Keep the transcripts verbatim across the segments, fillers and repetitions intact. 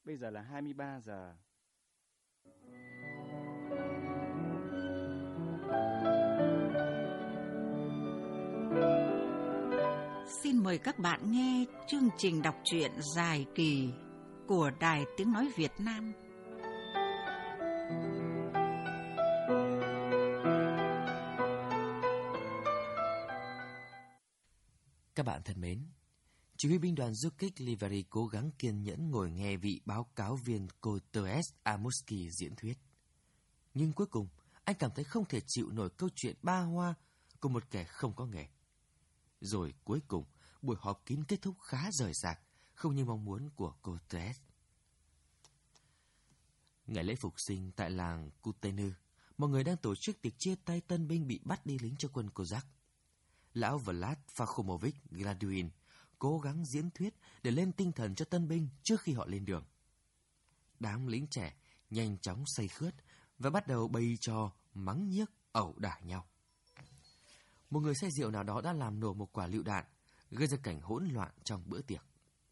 Bây giờ là hai mươi ba giờ. Xin mời các bạn nghe chương trình đọc truyện dài kỳ của Đài Tiếng Nói Việt Nam. Các bạn thân mến, chỉ huy binh đoàn du kích Liveri cố gắng kiên nhẫn ngồi nghe vị báo cáo viên Koteas Amuski diễn thuyết. Nhưng cuối cùng, anh cảm thấy không thể chịu nổi câu chuyện ba hoa của một kẻ không có nghề. Rồi cuối cùng, buổi họp kín kết thúc khá rời rạc, không như mong muốn của Koteas. Ngày lễ phục sinh tại làng Kutenu, mọi người đang tổ chức tiệc chia tay tân binh bị bắt đi lính cho quân Kozak. Lão Vlad Fakhomovich Gladuin cố gắng diễn thuyết để lên tinh thần cho tân binh trước khi họ lên đường. Đám lính trẻ nhanh chóng say khướt và bắt đầu bày trò mắng nhiếc ẩu đả nhau. Một người say rượu nào đó đã làm nổ một quả lựu đạn, gây ra cảnh hỗn loạn trong bữa tiệc.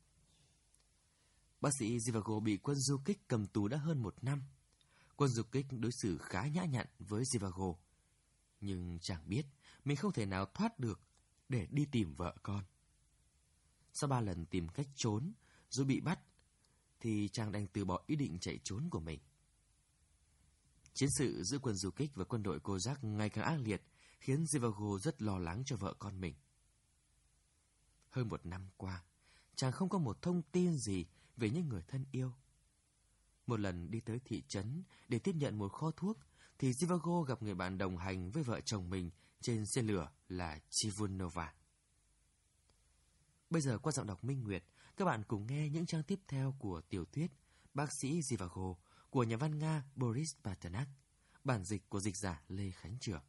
Bác sĩ Zhivago bị quân du kích cầm tù đã hơn một năm. Quân du kích đối xử khá nhã nhặn với Zhivago, nhưng chàng biết mình không thể nào thoát được để đi tìm vợ con. Sau ba lần tìm cách trốn rồi bị bắt, thì chàng đành từ bỏ ý định chạy trốn của mình. Chiến sự giữa quân du kích và quân đội Kozak ngày càng ác liệt, khiến Zhivago rất lo lắng cho vợ con mình. Hơn một năm qua, chàng không có một thông tin gì về những người thân yêu. Một lần đi tới thị trấn để tiếp nhận một kho thuốc, thì Zhivago gặp người bạn đồng hành với vợ chồng mình trên xe lửa là Chivunova. Bây giờ qua giọng đọc Minh Nguyệt, các bạn cùng nghe những trang tiếp theo của tiểu thuyết Bác sĩ Zhivago của nhà văn Nga Boris Pasternak, bản dịch của dịch giả Lê Khánh Trường.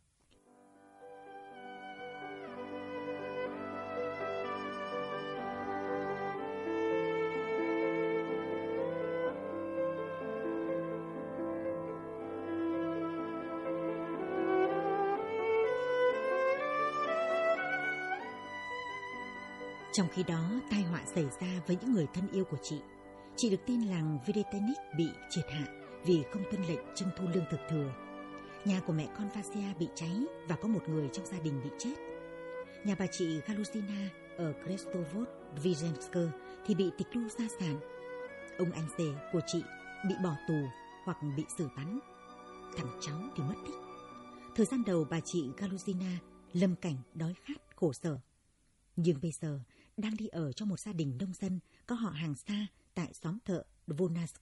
Trong khi đó, tai họa xảy ra với những người thân yêu của chị. Chị được tin làng Videtenik bị triệt hạ vì không tuân lệnh trưng thu lương thực thừa. Nhà của mẹ con Vasia bị cháy và có một người trong gia đình bị chết. Nhà bà chị Galuzina ở Krestovod Dvizhensk thì bị tịch thu gia sản. Ông anh rể của chị bị bỏ tù hoặc bị xử bắn. Thằng cháu thì mất tích. Thời gian đầu bà chị Galuzina lâm cảnh đói khát khổ sở. Nhưng bây giờ đang đi ở trong một gia đình nông dân có họ hàng xa tại xóm thợ Dvonask.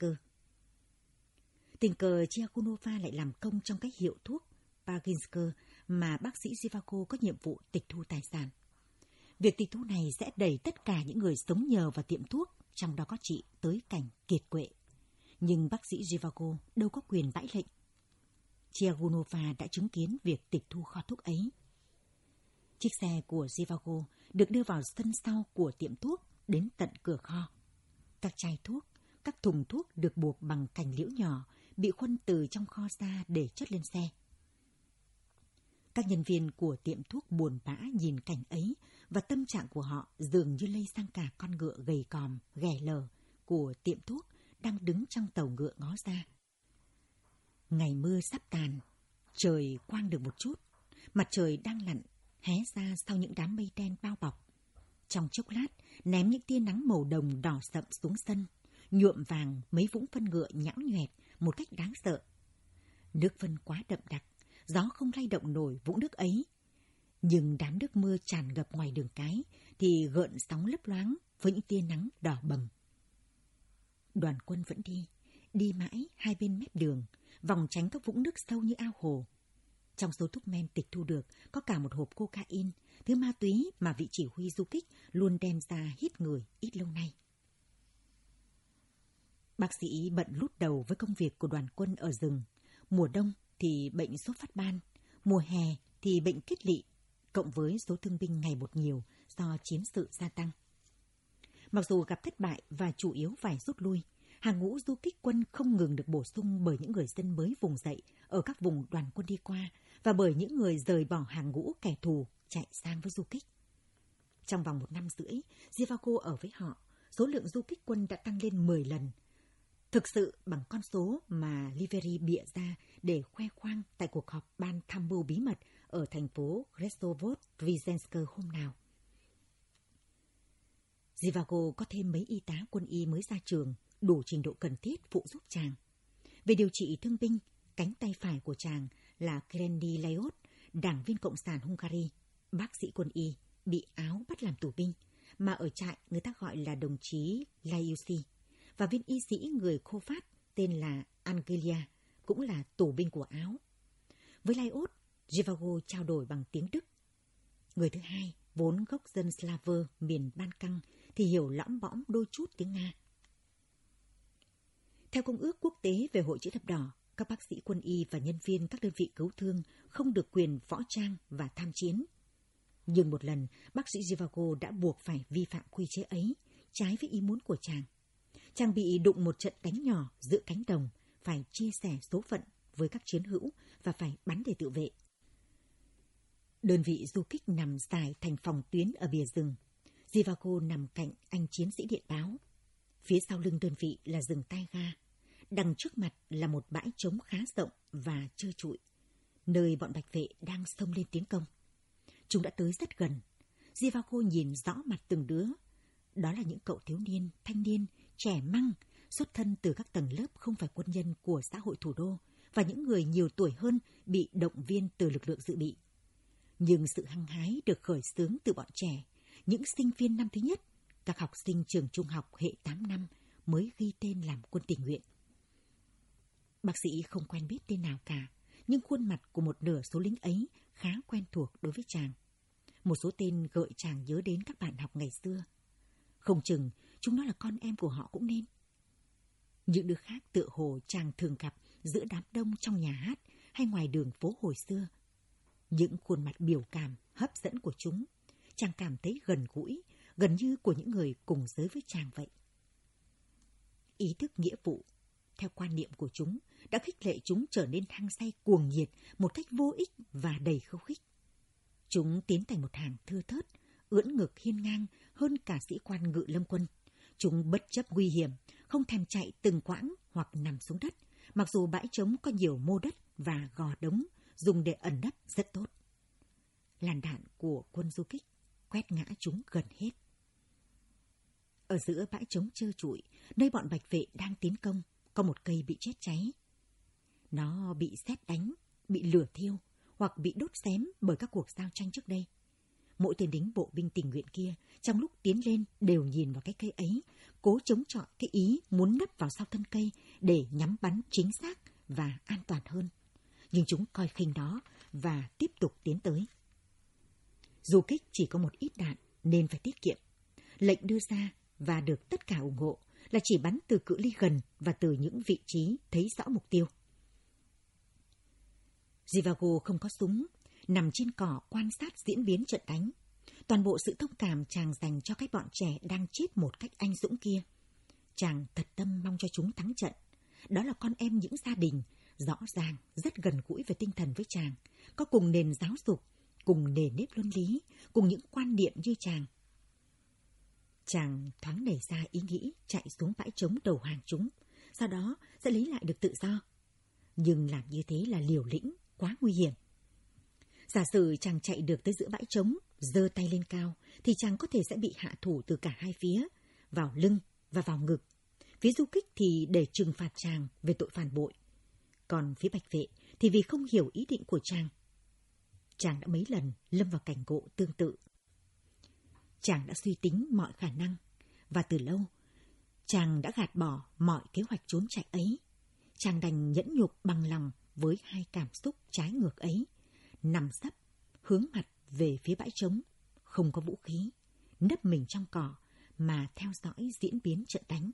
Tình cờ Chiakunova lại làm công trong cái hiệu thuốc Paginsk mà bác sĩ Zhivago có nhiệm vụ tịch thu tài sản. Việc tịch thu này sẽ đẩy tất cả những người sống nhờ vào tiệm thuốc, trong đó có chị, tới cảnh kiệt quệ. Nhưng bác sĩ Zhivago đâu có quyền bãi lệnh. Chiakunova đã chứng kiến việc tịch thu kho thuốc ấy. Chiếc xe của Zhivago được đưa vào sân sau của tiệm thuốc đến tận cửa kho. Các chai thuốc, các thùng thuốc được buộc bằng cành liễu nhỏ bị khuân từ trong kho ra để chất lên xe. Các nhân viên của tiệm thuốc buồn bã nhìn cảnh ấy và tâm trạng của họ dường như lây sang cả con ngựa gầy còm, ghẻ lờ của tiệm thuốc đang đứng trong tàu ngựa ngó ra. Ngày mưa sắp tàn, trời quang được một chút, mặt trời đang lặn hé ra sau những đám mây đen bao bọc. Trong chốc lát, ném những tia nắng màu đồng đỏ sậm xuống sân, nhuộm vàng mấy vũng phân ngựa nhão nhoẹt một cách đáng sợ. Nước phân quá đậm đặc, gió không lay động nổi vũng nước ấy. Nhưng đám nước mưa tràn ngập ngoài đường cái thì gợn sóng lấp loáng với những tia nắng đỏ bầm. Đoàn quân vẫn đi, đi mãi hai bên mép đường, vòng tránh các vũng nước sâu như ao hồ. Trong số thuốc men tịch thu được có cả một hộp cocaine, thứ ma túy mà vị chỉ huy du kích luôn đem ra hít người ít lâu nay. Bác sĩ bận lút đầu với công việc của đoàn quân ở rừng. Mùa đông thì bệnh sốt phát ban, mùa hè thì bệnh kết lị, cộng với số thương binh ngày một nhiều do chiến sự gia tăng. Mặc dù gặp thất bại và chủ yếu phải rút lui, hàng ngũ du kích quân không ngừng được bổ sung bởi những người dân mới vùng dậy ở các vùng đoàn quân đi qua và bởi những người rời bỏ hàng ngũ kẻ thù chạy sang với du kích. Trong vòng một năm rưỡi, Zhivago ở với họ, số lượng du kích quân đã tăng lên mười lần. Thực sự bằng con số mà Liveri bịa ra để khoe khoang tại cuộc họp ban tham mưu bí mật ở thành phố Krestovod-Rivzensk hôm nào. Zhivago có thêm mấy y tá quân y mới ra trường, đủ trình độ cần thiết phụ giúp chàng. Về điều trị thương binh, cánh tay phải của chàng là Kerendi Laios, đảng viên Cộng sản Hungary, bác sĩ quân y, bị Áo bắt làm tù binh, mà ở trại người ta gọi là đồng chí Laiusi, và viên y sĩ người Khô Phát tên là Angelia, cũng là tù binh của Áo. Với Laios, Zhivago trao đổi bằng tiếng Đức. Người thứ hai, vốn gốc dân Slaver miền Ban Căng, thì hiểu lõm bõm đôi chút tiếng Nga. Theo Công ước Quốc tế về Hội Chữ Thập Đỏ, các bác sĩ quân y và nhân viên các đơn vị cứu thương không được quyền võ trang và tham chiến. Nhưng một lần, bác sĩ Zhivago đã buộc phải vi phạm quy chế ấy, trái với ý muốn của chàng. Chàng bị đụng một trận đánh nhỏ giữa cánh đồng, phải chia sẻ số phận với các chiến hữu và phải bắn để tự vệ. Đơn vị du kích nằm dài thành phòng tuyến ở bìa rừng. Zhivago nằm cạnh anh chiến sĩ điện báo. Phía sau lưng đơn vị là rừng taiga. Đằng trước mặt là một bãi trống khá rộng và trơ trụi, nơi bọn bạch vệ đang xông lên tiến công. Chúng đã tới rất gần. Zhivago nhìn rõ mặt từng đứa. Đó là những cậu thiếu niên, thanh niên, trẻ măng, xuất thân từ các tầng lớp không phải quân nhân của xã hội thủ đô và những người nhiều tuổi hơn bị động viên từ lực lượng dự bị. Nhưng sự hăng hái được khởi xướng từ bọn trẻ, những sinh viên năm thứ nhất, các học sinh trường trung học hệ tám năm mới ghi tên làm quân tình nguyện. Bác sĩ không quen biết tên nào cả, nhưng khuôn mặt của một nửa số lính ấy khá quen thuộc đối với chàng. Một số tên gợi chàng nhớ đến các bạn học ngày xưa. Không chừng chúng nó là con em của họ cũng nên. Những đứa khác tựa hồ chàng thường gặp giữa đám đông trong nhà hát hay ngoài đường phố hồi xưa. Những khuôn mặt biểu cảm, hấp dẫn của chúng, chàng cảm thấy gần gũi, gần như của những người cùng giới với chàng vậy. Ý thức nghĩa vụ, theo quan niệm của chúng, đã khích lệ chúng trở nên hăng say cuồng nhiệt một cách vô ích và đầy khiêu khích. Chúng tiến thành một hàng thưa thớt, ưỡn ngực hiên ngang hơn cả sĩ quan ngự lâm quân. Chúng bất chấp nguy hiểm, không thèm chạy từng quãng hoặc nằm xuống đất, mặc dù bãi trống có nhiều mô đất và gò đống dùng để ẩn nấp rất tốt. Làn đạn của quân du kích quét ngã chúng gần hết. Ở giữa bãi trống trơ trụi, nơi bọn bạch vệ đang tiến công, có một cây bị chết cháy. Nó bị sét đánh, bị lửa thiêu hoặc bị đốt xém bởi các cuộc giao tranh trước đây. Mỗi tên lính bộ binh tình nguyện kia trong lúc tiến lên đều nhìn vào cái cây ấy, cố chống chọi cái ý muốn nấp vào sau thân cây để nhắm bắn chính xác và an toàn hơn. Nhưng chúng coi khinh đó và tiếp tục tiến tới. Du kích chỉ có một ít đạn nên phải tiết kiệm. Lệnh đưa ra và được tất cả ủng hộ là chỉ bắn từ cự ly gần và từ những vị trí thấy rõ mục tiêu. Zhivago không có súng, nằm trên cỏ quan sát diễn biến trận đánh. Toàn bộ sự thông cảm chàng dành cho các bọn trẻ đang chết một cách anh dũng kia. Chàng thật tâm mong cho chúng thắng trận. Đó là con em những gia đình, rõ ràng rất gần gũi về tinh thần với chàng, có cùng nền giáo dục, cùng nề nếp luân lý, cùng những quan niệm như chàng. Chàng thoáng nảy ra ý nghĩ chạy xuống bãi trống đầu hàng chúng, sau đó sẽ lấy lại được tự do. Nhưng làm như thế là liều lĩnh, quá nguy hiểm. Giả sử chàng chạy được tới giữa bãi trống, giơ tay lên cao, thì chàng có thể sẽ bị hạ thủ từ cả hai phía, vào lưng và vào ngực. Phía du kích thì để trừng phạt chàng về tội phản bội. Còn phía bạch vệ thì vì không hiểu ý định của chàng. Chàng đã mấy lần lâm vào cảnh ngộ tương tự. Chàng đã suy tính mọi khả năng, và từ lâu, chàng đã gạt bỏ mọi kế hoạch trốn chạy ấy. Chàng đành nhẫn nhục bằng lòng với hai cảm xúc trái ngược ấy, nằm sấp, hướng mặt về phía bãi trống, không có vũ khí, nấp mình trong cỏ mà theo dõi diễn biến trận đánh.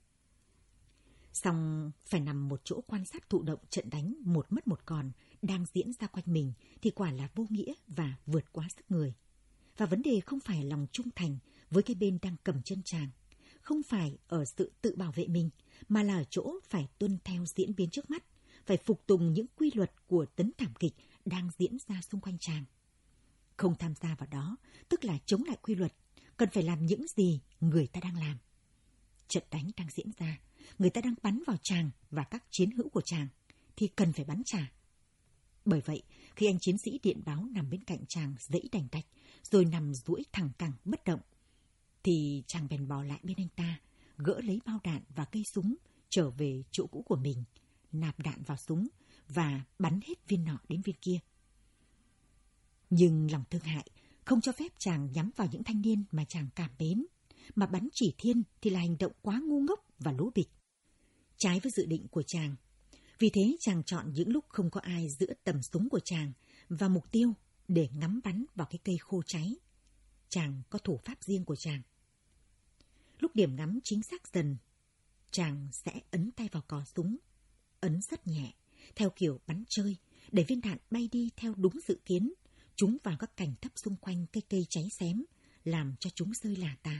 Song phải nằm một chỗ quan sát thụ động trận đánh một mất một còn đang diễn ra quanh mình thì quả là vô nghĩa và vượt quá sức người. Và vấn đề không phải lòng trung thành với cái bên đang cầm chân chàng, không phải ở sự tự bảo vệ mình, mà là ở chỗ phải tuân theo diễn biến trước mắt, phải phục tùng những quy luật của tấn thảm kịch đang diễn ra xung quanh chàng. Không tham gia vào đó, tức là chống lại quy luật, cần phải làm những gì người ta đang làm. Trận đánh đang diễn ra, người ta đang bắn vào chàng và các chiến hữu của chàng, thì cần phải bắn trả. Bởi vậy, khi anh chiến sĩ điện báo nằm bên cạnh chàng dãy đành đạch, rồi nằm duỗi thẳng cẳng bất động, thì chàng bèn bò lại bên anh ta, gỡ lấy bao đạn và cây súng, trở về chỗ cũ của mình, nạp đạn vào súng và bắn hết viên nọ đến viên kia. Nhưng lòng thương hại không cho phép chàng nhắm vào những thanh niên mà chàng cảm mến, mà bắn chỉ thiên thì là hành động quá ngu ngốc và lố bịch, trái với dự định của chàng. Vì thế chàng chọn những lúc không có ai giữa tầm súng của chàng và mục tiêu để ngắm bắn vào cái cây khô cháy. Chàng có thủ pháp riêng của chàng. Lúc điểm ngắm chính xác dần, chàng sẽ ấn tay vào cò súng, ấn rất nhẹ, theo kiểu bắn chơi, để viên đạn bay đi theo đúng dự kiến, trúng vào các cành thấp xung quanh cây cây cháy xém, làm cho chúng rơi lả tả.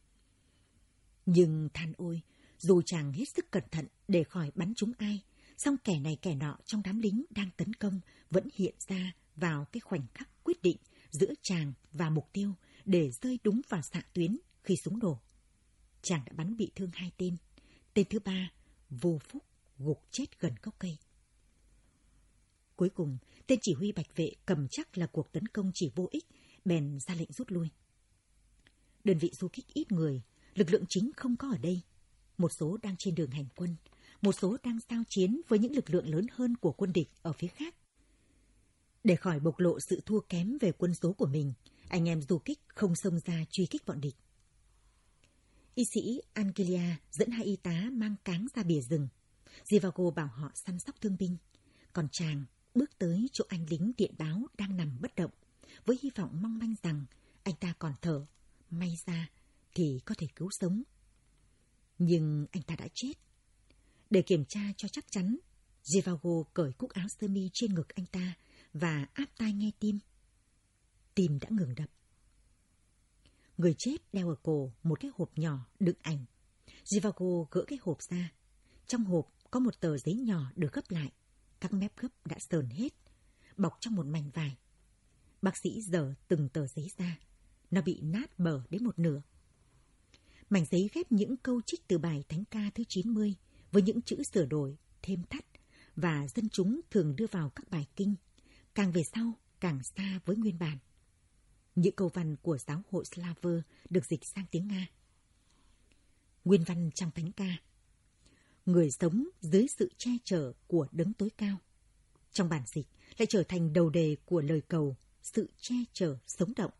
Nhưng than ôi, dù chàng hết sức cẩn thận để khỏi bắn trúng ai, song kẻ này kẻ nọ trong đám lính đang tấn công vẫn hiện ra vào cái khoảnh khắc quyết định giữa chàng và mục tiêu để rơi đúng vào xạ tuyến khi súng nổ. Chàng đã bắn bị thương hai tên, tên thứ ba vô phúc gục chết gần gốc cây. Cuối cùng, tên chỉ huy bạch vệ cầm chắc là cuộc tấn công chỉ vô ích, bèn ra lệnh rút lui. Đơn vị du kích ít người, lực lượng chính không có ở đây. Một số đang trên đường hành quân, một số đang giao chiến với những lực lượng lớn hơn của quân địch ở phía khác. Để khỏi bộc lộ sự thua kém về quân số của mình, anh em du kích không xông ra truy kích bọn địch. Y sĩ Angelia dẫn hai y tá mang cáng ra bìa rừng. Zhivago bảo họ săn sóc thương binh, còn chàng bước tới chỗ anh lính điện báo đang nằm bất động, với hy vọng mong manh rằng anh ta còn thở, may ra thì có thể cứu sống. Nhưng anh ta đã chết. Để kiểm tra cho chắc chắn, Zhivago cởi cúc áo sơ mi trên ngực anh ta và áp tai nghe tim. Tim đã ngừng đập. Người chết đeo ở cổ một cái hộp nhỏ đựng ảnh. Zhivago gỡ cái hộp ra. Trong hộp có một tờ giấy nhỏ được gấp lại. Các mép gấp đã sờn hết, bọc trong một mảnh vải. Bác sĩ giở từng tờ giấy ra. Nó bị nát bở đến một nửa. Mảnh giấy ghép những câu trích từ bài Thánh ca thứ chín mươi với những chữ sửa đổi, thêm thắt và dân chúng thường đưa vào các bài kinh, càng về sau càng xa với nguyên bản. Những câu văn của giáo hội Slaver được dịch sang tiếng Nga. Nguyên văn trong Thánh ca: người sống dưới sự che chở của đấng tối cao. Trong bản dịch lại trở thành đầu đề của lời cầu sự che chở sống động.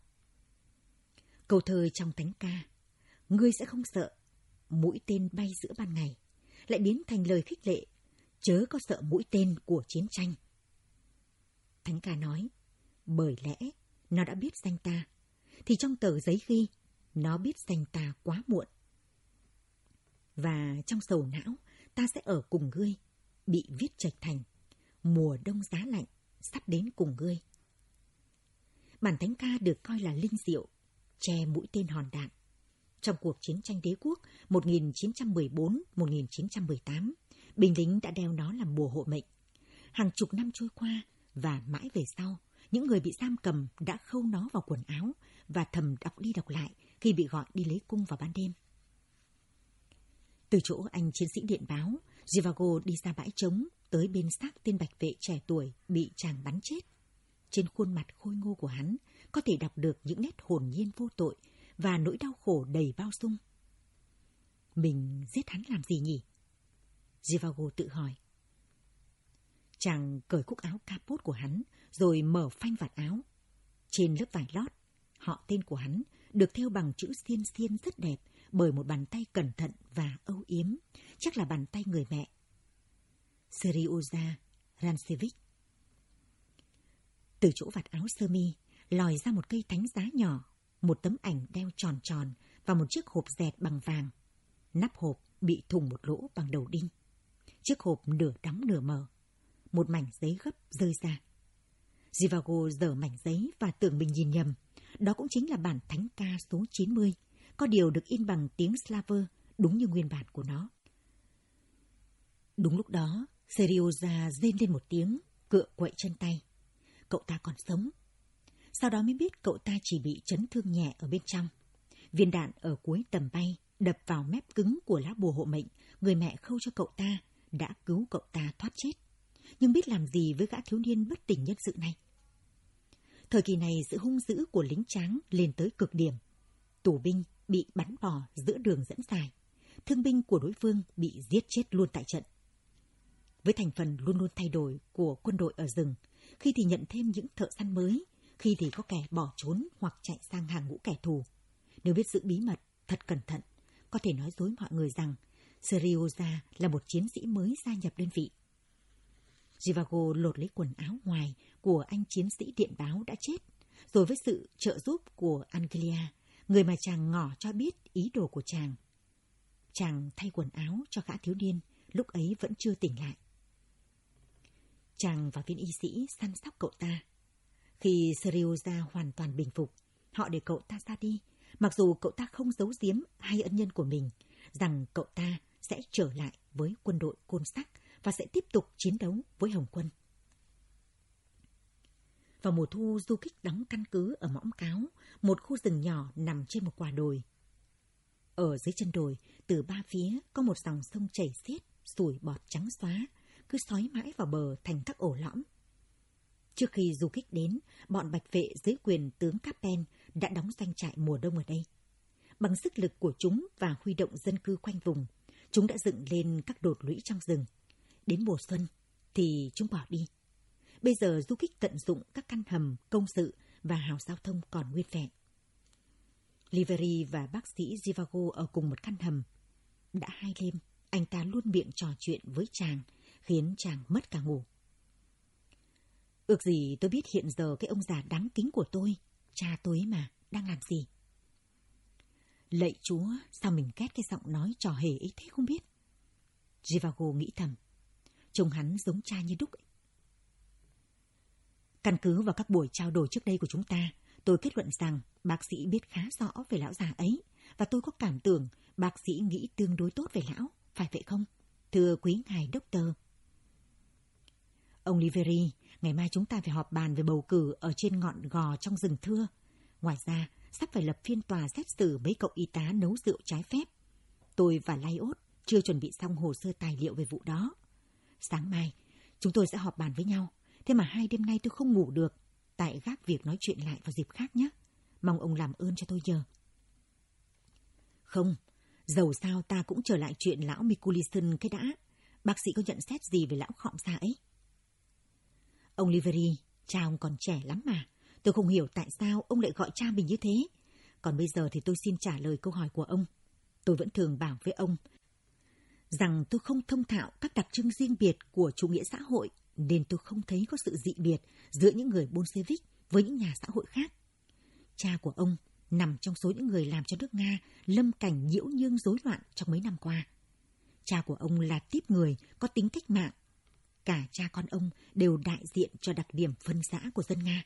Câu thơ trong Thánh ca ngươi sẽ không sợ mũi tên bay giữa ban ngày lại biến thành lời khích lệ chớ có sợ mũi tên của chiến tranh. Thánh ca nói bởi lẽ nó đã biết danh ta, thì trong tờ giấy ghi nó biết danh ta quá muộn. Và trong sầu não ta sẽ ở cùng ngươi, bị viết chệch thành mùa đông giá lạnh sắp đến cùng ngươi. Bản Thánh ca được coi là linh diệu, che mũi tên hòn đạn. Trong cuộc chiến tranh đế quốc một nghìn chín trăm mười bốn đến một nghìn chín trăm mười tám, binh lính đã đeo nó làm bùa hộ mệnh. Hàng chục năm trôi qua và mãi về sau, những người bị giam cầm đã khâu nó vào quần áo và thầm đọc đi đọc lại khi bị gọi đi lấy cung vào ban đêm. Từ chỗ anh chiến sĩ điện báo, Zhivago đi ra bãi trống tới bên xác tên bạch vệ trẻ tuổi bị chàng bắn chết. Trên khuôn mặt khôi ngô của hắn có thể đọc được những nét hồn nhiên vô tội và nỗi đau khổ đầy bao dung. Mình giết hắn làm gì nhỉ? Zhivago tự hỏi. Chàng cởi cúc áo capot của hắn rồi mở phanh vạt áo. Trên lớp vải lót, họ tên của hắn được thêu bằng chữ xiên xiên rất đẹp bởi một bàn tay cẩn thận và âu yếm, chắc là bàn tay người mẹ. Serioza Ransevich. Từ chỗ vạt áo sơ mi lòi ra một cây thánh giá nhỏ, một tấm ảnh đeo tròn tròn và một chiếc hộp dẹt bằng vàng. Nắp hộp bị thủng một lỗ bằng đầu đinh. Chiếc hộp nửa đóng nửa mở. Một mảnh giấy gấp rơi ra. Zhivago giở mảnh giấy và tưởng mình nhìn nhầm. Đó cũng chính là bản Thánh ca số chín mươi, có điều được in bằng tiếng Slaver, đúng như nguyên bản của nó. Đúng lúc đó, Serioza rên lên một tiếng, cựa quậy chân tay. Cậu ta còn sống. Sau đó mới biết cậu ta chỉ bị chấn thương nhẹ ở bên trong. Viên đạn ở cuối tầm bay đập vào mép cứng của lá bùa hộ mệnh người mẹ khâu cho cậu ta đã cứu cậu ta thoát chết. Nhưng biết làm gì với gã thiếu niên bất tỉnh nhân sự này? Thời kỳ này sự hung dữ của lính tráng lên tới cực điểm. Tù binh bị bắn bỏ giữa đường dẫn dài. Thương binh của đối phương bị giết chết luôn tại trận. Với thành phần luôn luôn thay đổi của quân đội ở rừng, khi thì nhận thêm những thợ săn mới, khi thì có kẻ bỏ trốn hoặc chạy sang hàng ngũ kẻ thù. Nếu biết giữ bí mật, thật cẩn thận, có thể nói dối mọi người rằng Serioza là một chiến sĩ mới gia nhập đơn vị. Zhivago lột lấy quần áo ngoài của anh chiến sĩ điện báo đã chết, rồi với sự trợ giúp của Anglia, người mà chàng ngỏ cho biết ý đồ của chàng. Chàng thay quần áo cho gã thiếu niên, lúc ấy vẫn chưa tỉnh lại. Chàng và viên y sĩ săn sóc cậu ta. Khi Serioza hoàn toàn bình phục, họ để cậu ta ra đi, mặc dù cậu ta không giấu giếm hai ân nhân của mình, rằng cậu ta sẽ trở lại với quân đội Côn Sắc và sẽ tiếp tục chiến đấu với Hồng quân. Vào mùa thu, du kích đóng căn cứ ở Mõm Cáo, một khu rừng nhỏ nằm trên một quả đồi. Ở dưới chân đồi, từ ba phía có một dòng sông chảy xiết, sủi bọt trắng xóa, cứ xói mãi vào bờ thành các ổ lõm. Trước khi du kích đến, bọn bạch vệ dưới quyền tướng Capen đã đóng doanh trại mùa đông ở đây. Bằng sức lực của chúng và huy động dân cư quanh vùng, chúng đã dựng lên các đột lũy trong rừng. Đến mùa xuân thì chúng bỏ đi. Bây giờ du kích tận dụng các căn hầm, công sự và hào giao thông còn nguyên vẹn. Liveri và bác sĩ Zhivago ở cùng một căn hầm. Đã hai đêm, anh ta luôn miệng trò chuyện với chàng, khiến chàng mất cả ngủ. Ước gì tôi biết hiện giờ cái ông già đáng kính của tôi, cha tôi ấy mà, đang làm gì. Lạy Chúa, sao mình ghét cái giọng nói trò hề ấy thế không biết. Zhivago nghĩ thầm, trông hắn giống cha như đúc ấy. Căn cứ vào các buổi trao đổi trước đây của chúng ta, tôi kết luận rằng bác sĩ biết khá rõ về lão già ấy, và tôi có cảm tưởng bác sĩ nghĩ tương đối tốt về lão, phải vậy không? Thưa quý ngài Doctor. Ông Liveri, ngày mai chúng ta phải họp bàn về bầu cử ở trên ngọn gò trong rừng thưa. Ngoài ra, sắp phải lập phiên tòa xét xử mấy cậu y tá nấu rượu trái phép. Tôi và Laiốt chưa chuẩn bị xong hồ sơ tài liệu về vụ đó. Sáng mai, chúng tôi sẽ họp bàn với nhau. Thế mà hai đêm nay tôi không ngủ được, tại gác việc nói chuyện lại vào dịp khác nhé. Mong ông làm ơn cho tôi giờ. Không, dầu sao ta cũng trở lại chuyện lão Mikulissen cái đã. Bác sĩ có nhận xét gì về lão khọm xa ấy? Ông Liveri, cha ông còn trẻ lắm mà. Tôi không hiểu tại sao ông lại gọi cha mình như thế. Còn bây giờ thì tôi xin trả lời câu hỏi của ông. Tôi vẫn thường bảo với ông rằng tôi không thông thạo các đặc trưng riêng biệt của chủ nghĩa xã hội, nên tôi không thấy có sự dị biệt giữa những người Bolshevik với những nhà xã hội khác. Cha của ông nằm trong số những người làm cho nước Nga lâm cảnh nhiễu nhương rối loạn trong mấy năm qua. Cha của ông là típ người có tính cách mạng. Cả cha con ông đều đại diện cho đặc điểm phân rã của dân Nga.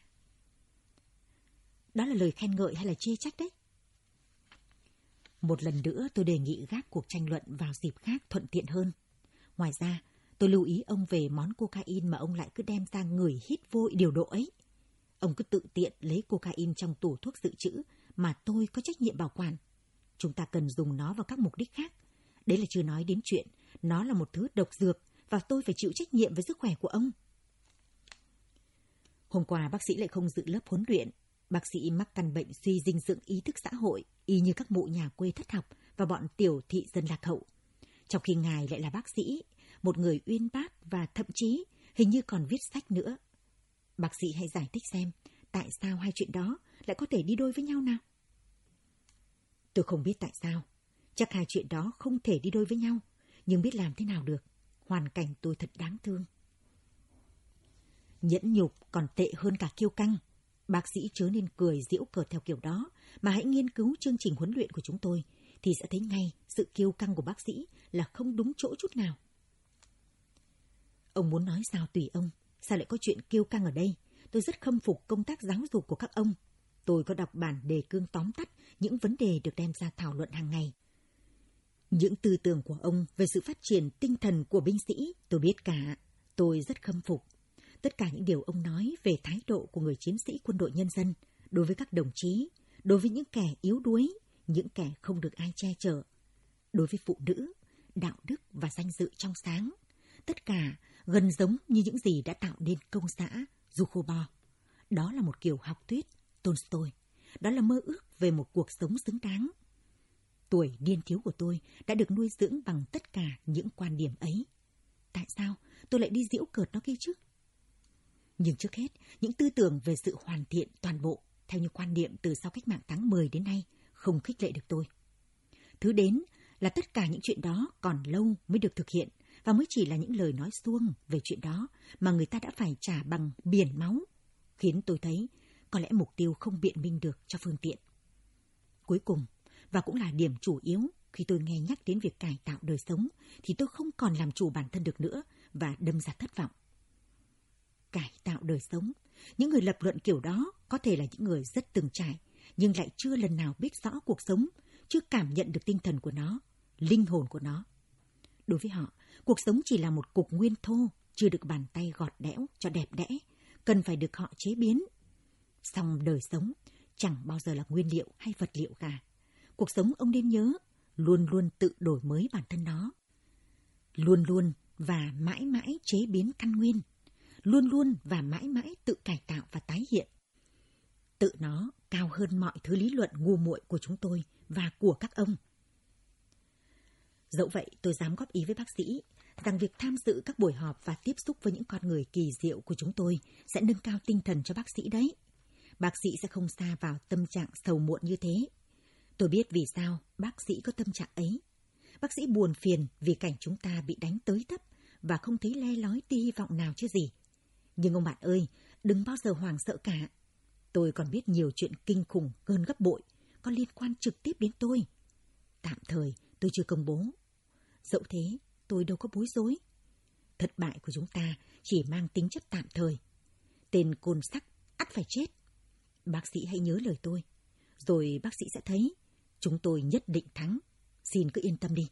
Đó là lời khen ngợi hay là chê trách đấy? Một lần nữa tôi đề nghị gác cuộc tranh luận vào dịp khác thuận tiện hơn. Ngoài ra, tôi lưu ý ông về món cocaine mà ông lại cứ đem ra ngửi hít vô điều độ ấy. Ông cứ tự tiện lấy cocaine trong tủ thuốc dự trữ mà tôi có trách nhiệm bảo quản. Chúng ta cần dùng nó vào các mục đích khác. Đấy là chưa nói đến chuyện nó là một thứ độc dược và tôi phải chịu trách nhiệm với sức khỏe của ông. Hôm qua bác sĩ lại không dự lớp huấn luyện. Bác sĩ mắc căn bệnh suy dinh dưỡng ý thức xã hội, y như các mụ nhà quê thất học và bọn tiểu thị dân lạc hậu. Trong khi ngài lại là bác sĩ, một người uyên bác và thậm chí hình như còn viết sách nữa. Bác sĩ hãy giải thích xem tại sao hai chuyện đó lại có thể đi đôi với nhau nào? Tôi không biết tại sao. Chắc hai chuyện đó không thể đi đôi với nhau, nhưng biết làm thế nào được. Hoàn cảnh tôi thật đáng thương. Nhẫn nhục còn tệ hơn cả kiêu căng. Bác sĩ chớ nên cười giễu cợt theo kiểu đó, mà hãy nghiên cứu chương trình huấn luyện của chúng tôi, thì sẽ thấy ngay sự kiêu căng của bác sĩ là không đúng chỗ chút nào. Ông muốn nói sao tùy ông, sao lại có chuyện kiêu căng ở đây? Tôi rất khâm phục công tác giáo dục của các ông. Tôi có đọc bản đề cương tóm tắt những vấn đề được đem ra thảo luận hàng ngày. Những tư tưởng của ông về sự phát triển tinh thần của binh sĩ, tôi biết cả. Tôi rất khâm phục. Tất cả những điều ông nói về thái độ của người chiến sĩ quân đội nhân dân đối với các đồng chí, đối với những kẻ yếu đuối, những kẻ không được ai che chở, Đối với phụ nữ, đạo đức và danh dự trong sáng, tất cả gần giống như những gì đã tạo nên công xã Zhukovo. Đó là một kiểu học thuyết Tolstoy. Đó là mơ ước về một cuộc sống xứng đáng. Tuổi niên thiếu của tôi đã được nuôi dưỡng bằng tất cả những quan điểm ấy. Tại sao tôi lại đi giễu cợt nó kia chứ? Nhưng trước hết, những tư tưởng về sự hoàn thiện toàn bộ, theo như quan niệm từ sau cách mạng tháng mười đến nay, không khích lệ được tôi. Thứ đến là tất cả những chuyện đó còn lâu mới được thực hiện, và mới chỉ là những lời nói suông về chuyện đó mà người ta đã phải trả bằng biển máu, khiến tôi thấy có lẽ mục tiêu không biện minh được cho phương tiện. Cuối cùng, và cũng là điểm chủ yếu khi tôi nghe nhắc đến việc cải tạo đời sống, thì tôi không còn làm chủ bản thân được nữa và đâm ra thất vọng. Cải tạo đời sống, những người lập luận kiểu đó có thể là những người rất từng trải, nhưng lại chưa lần nào biết rõ cuộc sống, chưa cảm nhận được tinh thần của nó, linh hồn của nó. Đối với họ, cuộc sống chỉ là một cục nguyên thô, chưa được bàn tay gọt đẽo cho đẹp đẽ, cần phải được họ chế biến. Song đời sống chẳng bao giờ là nguyên liệu hay vật liệu cả. Cuộc sống, ông nên nhớ, luôn luôn tự đổi mới bản thân nó. Luôn luôn và mãi mãi chế biến căn nguyên. Luôn luôn và mãi mãi tự cải tạo và tái hiện. Tự nó cao hơn mọi thứ lý luận ngu muội của chúng tôi và của các ông. Dẫu vậy, tôi dám góp ý với bác sĩ rằng việc tham dự các buổi họp và tiếp xúc với những con người kỳ diệu của chúng tôi sẽ nâng cao tinh thần cho bác sĩ đấy. Bác sĩ sẽ không sa vào tâm trạng sầu muộn như thế. Tôi biết vì sao bác sĩ có tâm trạng ấy. Bác sĩ buồn phiền vì cảnh chúng ta bị đánh tới tấp và không thấy le lói tia hy vọng nào chứ gì. Nhưng ông bạn ơi, đừng bao giờ hoảng sợ cả. Tôi còn biết nhiều chuyện kinh khủng hơn gấp bội, có liên quan trực tiếp đến tôi. Tạm thời tôi chưa công bố. Dẫu thế, tôi đâu có bối rối. Thất bại của chúng ta chỉ mang tính chất tạm thời. Tên côn sắt ắt phải chết. Bác sĩ hãy nhớ lời tôi. Rồi bác sĩ sẽ thấy chúng tôi nhất định thắng. Xin cứ yên tâm đi.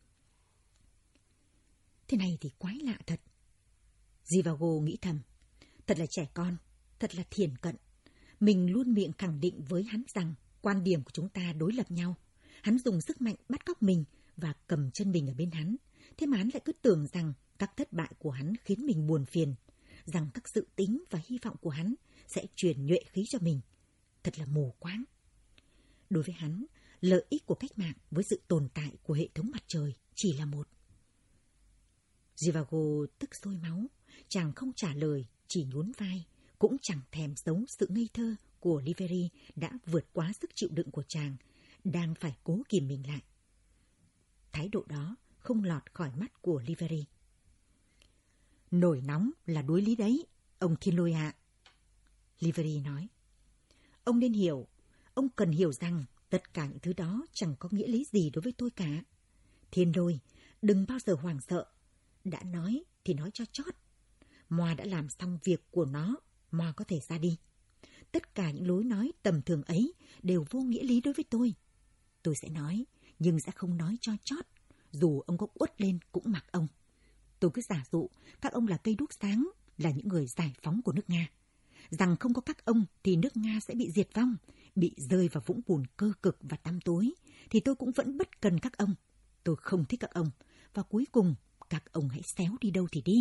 Thế này thì quái lạ thật. Zhivago nghĩ thầm. Thật là trẻ con, thật là thiển cận. Mình luôn miệng khẳng định với hắn rằng quan điểm của chúng ta đối lập nhau. Hắn dùng sức mạnh bắt cóc mình và cầm chân mình ở bên hắn. Thế mà hắn lại cứ tưởng rằng các thất bại của hắn khiến mình buồn phiền, rằng các dự tính và hy vọng của hắn sẽ truyền nhuệ khí cho mình. Thật là mù quáng. Đối với hắn, lợi ích của cách mạng với sự tồn tại của hệ thống mặt trời chỉ là một. Zhivago tức sôi máu, chàng không trả lời, chỉ nhún vai, cũng chẳng thèm giấu sự ngây thơ của Liveri đã vượt quá sức chịu đựng của chàng, đang phải cố kìm mình lại. Thái độ đó không lọt khỏi mắt của Liveri. Nổi nóng là đối lý đấy, ông Thiên Lôi ạ. Liveri nói. Ông nên hiểu, ông cần hiểu rằng tất cả những thứ đó chẳng có nghĩa lý gì đối với tôi cả. Thiên Lôi, đừng bao giờ hoảng sợ. Đã nói thì nói cho chót. Moa đã làm xong việc của nó, Moa có thể ra đi. Tất cả những lối nói tầm thường ấy đều vô nghĩa lý đối với tôi. Tôi sẽ nói, nhưng sẽ không nói cho chót. Dù ông có uất lên cũng mặc ông. Tôi cứ giả dụ các ông là cây đuốc sáng, là những người giải phóng của nước Nga. Rằng không có các ông thì nước Nga sẽ bị diệt vong, bị rơi vào vũng bùn cơ cực và tăm tối. Thì tôi cũng vẫn bất cần các ông. Tôi không thích các ông. Và cuối cùng, các ông hãy xéo đi đâu thì đi.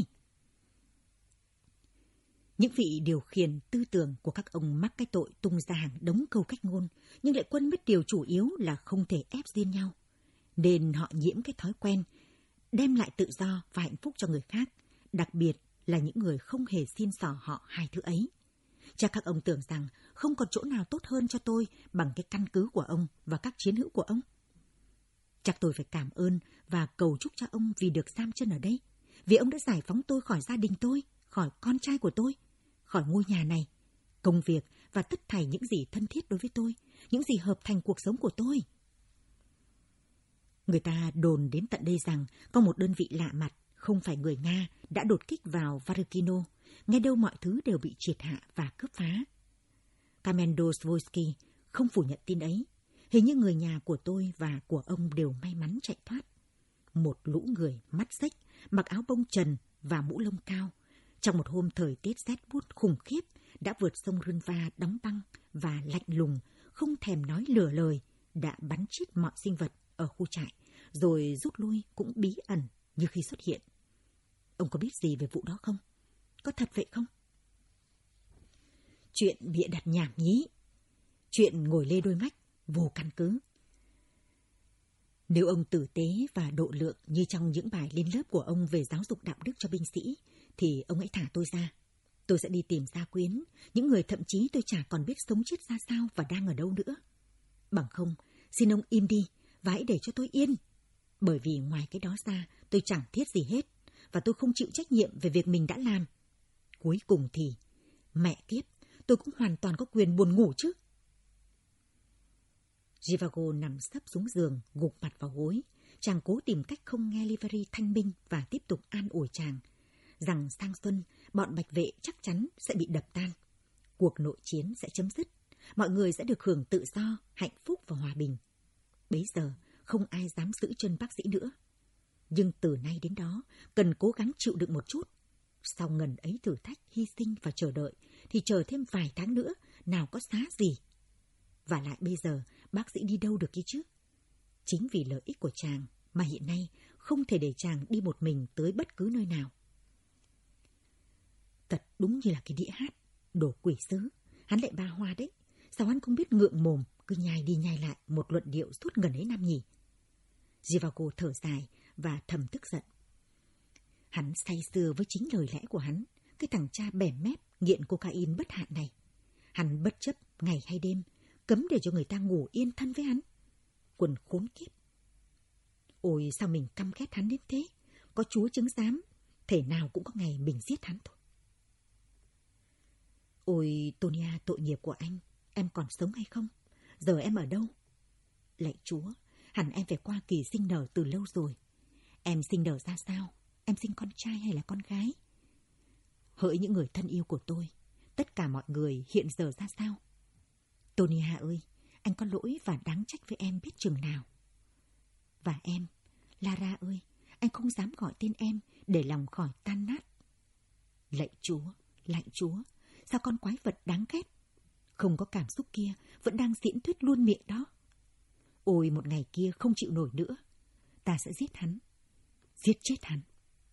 Những vị điều khiển tư tưởng của các ông mắc cái tội tung ra hàng đống câu cách ngôn, nhưng lại quên mất điều chủ yếu là không thể ép riêng nhau. Nên họ nhiễm cái thói quen, đem lại tự do và hạnh phúc cho người khác, đặc biệt là những người không hề xin xỏ họ hai thứ ấy. Chắc các ông tưởng rằng không còn chỗ nào tốt hơn cho tôi bằng cái căn cứ của ông và các chiến hữu của ông. Chắc tôi phải cảm ơn và cầu chúc cho ông vì được giam chân ở đây, vì ông đã giải phóng tôi khỏi gia đình tôi, khỏi con trai của tôi, khỏi ngôi nhà này, công việc và tất thảy những gì thân thiết đối với tôi, những gì hợp thành cuộc sống của tôi. Người ta đồn đến tận đây rằng có một đơn vị lạ mặt, không phải người Nga, đã đột kích vào Varykino, nghe đâu mọi thứ đều bị triệt hạ và cướp phá. Kamendosvoisky không phủ nhận tin ấy. Hình như người nhà của tôi và của ông đều may mắn chạy thoát. Một lũ người mắt xếch, mặc áo bông trần và mũ lông cao, trong một hôm thời tiết rét buốt khủng khiếp, đã vượt sông Runva đóng băng và lạnh lùng, không thèm nói lửa lời, đã bắn chết mọi sinh vật ở khu trại, rồi rút lui cũng bí ẩn như khi xuất hiện. Ông có biết gì về vụ đó không? Có thật vậy không? Chuyện bịa đặt nhảm nhí. Chuyện ngồi lê đôi mách, vô căn cứ. Nếu ông tử tế và độ lượng như trong những bài lên lớp của ông về giáo dục đạo đức cho binh sĩ, thì ông hãy thả tôi ra. Tôi sẽ đi tìm gia quyến, những người thậm chí tôi chả còn biết sống chết ra sao và đang ở đâu nữa. Bằng không, xin ông im đi và hãy để cho tôi yên. Bởi vì ngoài cái đó ra, tôi chẳng thiết gì hết, và tôi không chịu trách nhiệm về việc mình đã làm. Cuối cùng thì, mẹ kiếp, tôi cũng hoàn toàn có quyền buồn ngủ chứ. Zhivago nằm sấp xuống giường, gục mặt vào gối. Chàng cố tìm cách không nghe Liveri thanh minh và tiếp tục an ủi chàng rằng sang xuân, bọn bạch vệ chắc chắn sẽ bị đập tan. Cuộc nội chiến sẽ chấm dứt. Mọi người sẽ được hưởng tự do, hạnh phúc và hòa bình. Bấy giờ, không ai dám giữ chân bác sĩ nữa. Nhưng từ nay đến đó, cần cố gắng chịu đựng một chút. Sau ngần ấy thử thách, hy sinh và chờ đợi, thì chờ thêm vài tháng nữa, nào có xá gì. Và lại bây giờ, bác sĩ đi đâu được kia chứ? Chính vì lợi ích của chàng mà hiện nay không thể để chàng đi một mình tới bất cứ nơi nào. Thật đúng như là cái đĩa hát, đồ quỷ sứ. Hắn lại ba hoa đấy. Sao hắn không biết ngượng mồm, cứ nhai đi nhai lại một luận điệu suốt gần ấy năm nhỉ? Zhivago thở dài và thầm tức giận. Hắn say sưa với chính lời lẽ của hắn, cái thằng cha bẻm mép, nghiện cocaine bất hạn này. Hắn bất chấp ngày hay đêm, cấm để cho người ta ngủ yên thân với hắn. Quần khốn kiếp. Ôi sao mình căm ghét hắn đến thế? Có Chúa chứng giám, thể nào cũng có ngày mình giết hắn thôi. Ôi Tonia, tội nghiệp của anh, em còn sống hay không? Giờ em ở đâu? Lạy Chúa, hẳn em phải qua kỳ sinh nở từ lâu rồi. Em sinh nở ra sao? Em sinh con trai hay là con gái? Hỡi những người thân yêu của tôi, tất cả mọi người hiện giờ ra sao? Tonia ơi, anh có lỗi và đáng trách với em biết chừng nào. Và em, Lara ơi, anh không dám gọi tên em để lòng khỏi tan nát. Lạy Chúa, lạy Chúa, sao con quái vật đáng ghét, không có cảm xúc kia vẫn đang diễn thuyết luôn miệng đó. Ôi một ngày kia không chịu nổi nữa, ta sẽ giết hắn, giết chết hắn.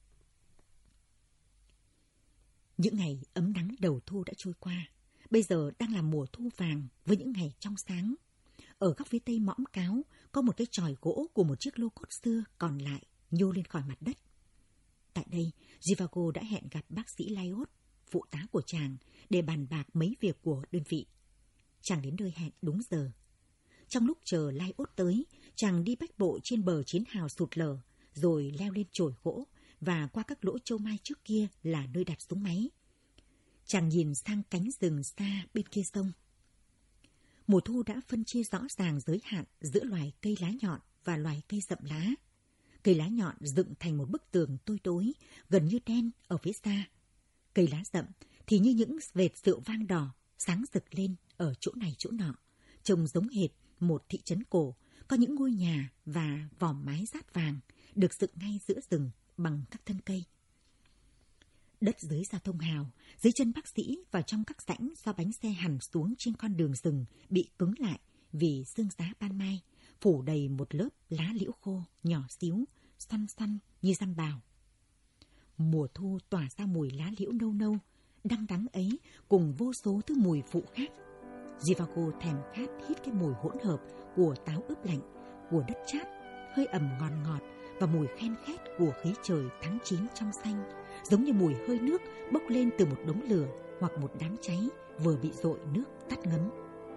Những ngày ấm nắng đầu thu đã trôi qua. Bây giờ đang là mùa thu vàng với những ngày trong sáng. Ở góc phía tây mõm cáo có một cái chòi gỗ của một chiếc lô cốt xưa còn lại nhô lên khỏi mặt đất. Tại đây, Zhivago đã hẹn gặp bác sĩ Laios, phụ tá của chàng, để bàn bạc mấy việc của đơn vị. Chàng đến nơi hẹn đúng giờ. Trong lúc chờ Laios tới, chàng đi bách bộ trên bờ chiến hào sụt lở, rồi leo lên chổi gỗ và qua các lỗ châu mai trước kia là nơi đặt súng máy. Chàng nhìn sang cánh rừng xa bên kia sông. Mùa thu đã phân chia rõ ràng giới hạn giữa loài cây lá nhọn và loài cây rậm lá. Cây lá nhọn dựng thành một bức tường tối tối, gần như đen ở phía xa. Cây lá rậm thì như những vệt rượu vang đỏ, sáng rực lên ở chỗ này chỗ nọ, trông giống hệt một thị trấn cổ, có những ngôi nhà và vòm mái rát vàng, được dựng ngay giữa rừng bằng các thân cây. Đất dưới giao thông hào, dưới chân bác sĩ và trong các rãnh do bánh xe hằn xuống trên con đường rừng bị cứng lại vì sương giá ban mai, phủ đầy một lớp lá liễu khô nhỏ xíu, xoăn xoăn như răm bào. Mùa thu tỏa ra mùi lá liễu nâu nâu, đắng đắng ấy cùng vô số thứ mùi phụ khác. Zhivago thèm khát hít cái mùi hỗn hợp của táo ướp lạnh, của đất chát, hơi ẩm ngọt ngọt và mùi khen khét của khí trời tháng chín trong xanh, giống như mùi hơi nước bốc lên từ một đống lửa hoặc một đám cháy vừa bị dội nước tắt ngấm.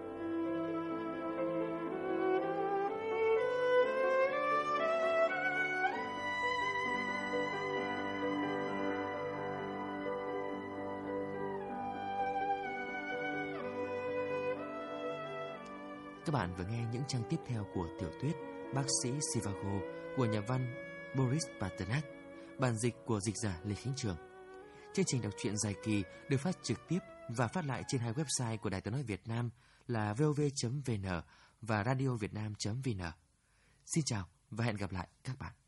Các bạn vừa nghe những trang tiếp theo của tiểu thuyết Bác sĩ Zhivago của nhà văn Boris Pasternak, bản dịch của dịch giả Lê Khánh Trường. Chương trình đọc truyện dài kỳ được phát trực tiếp và phát lại trên hai website của Đài Tiếng nói Việt Nam là vov chấm vn và radiovietnam chấm vn. Xin chào và hẹn gặp lại các bạn.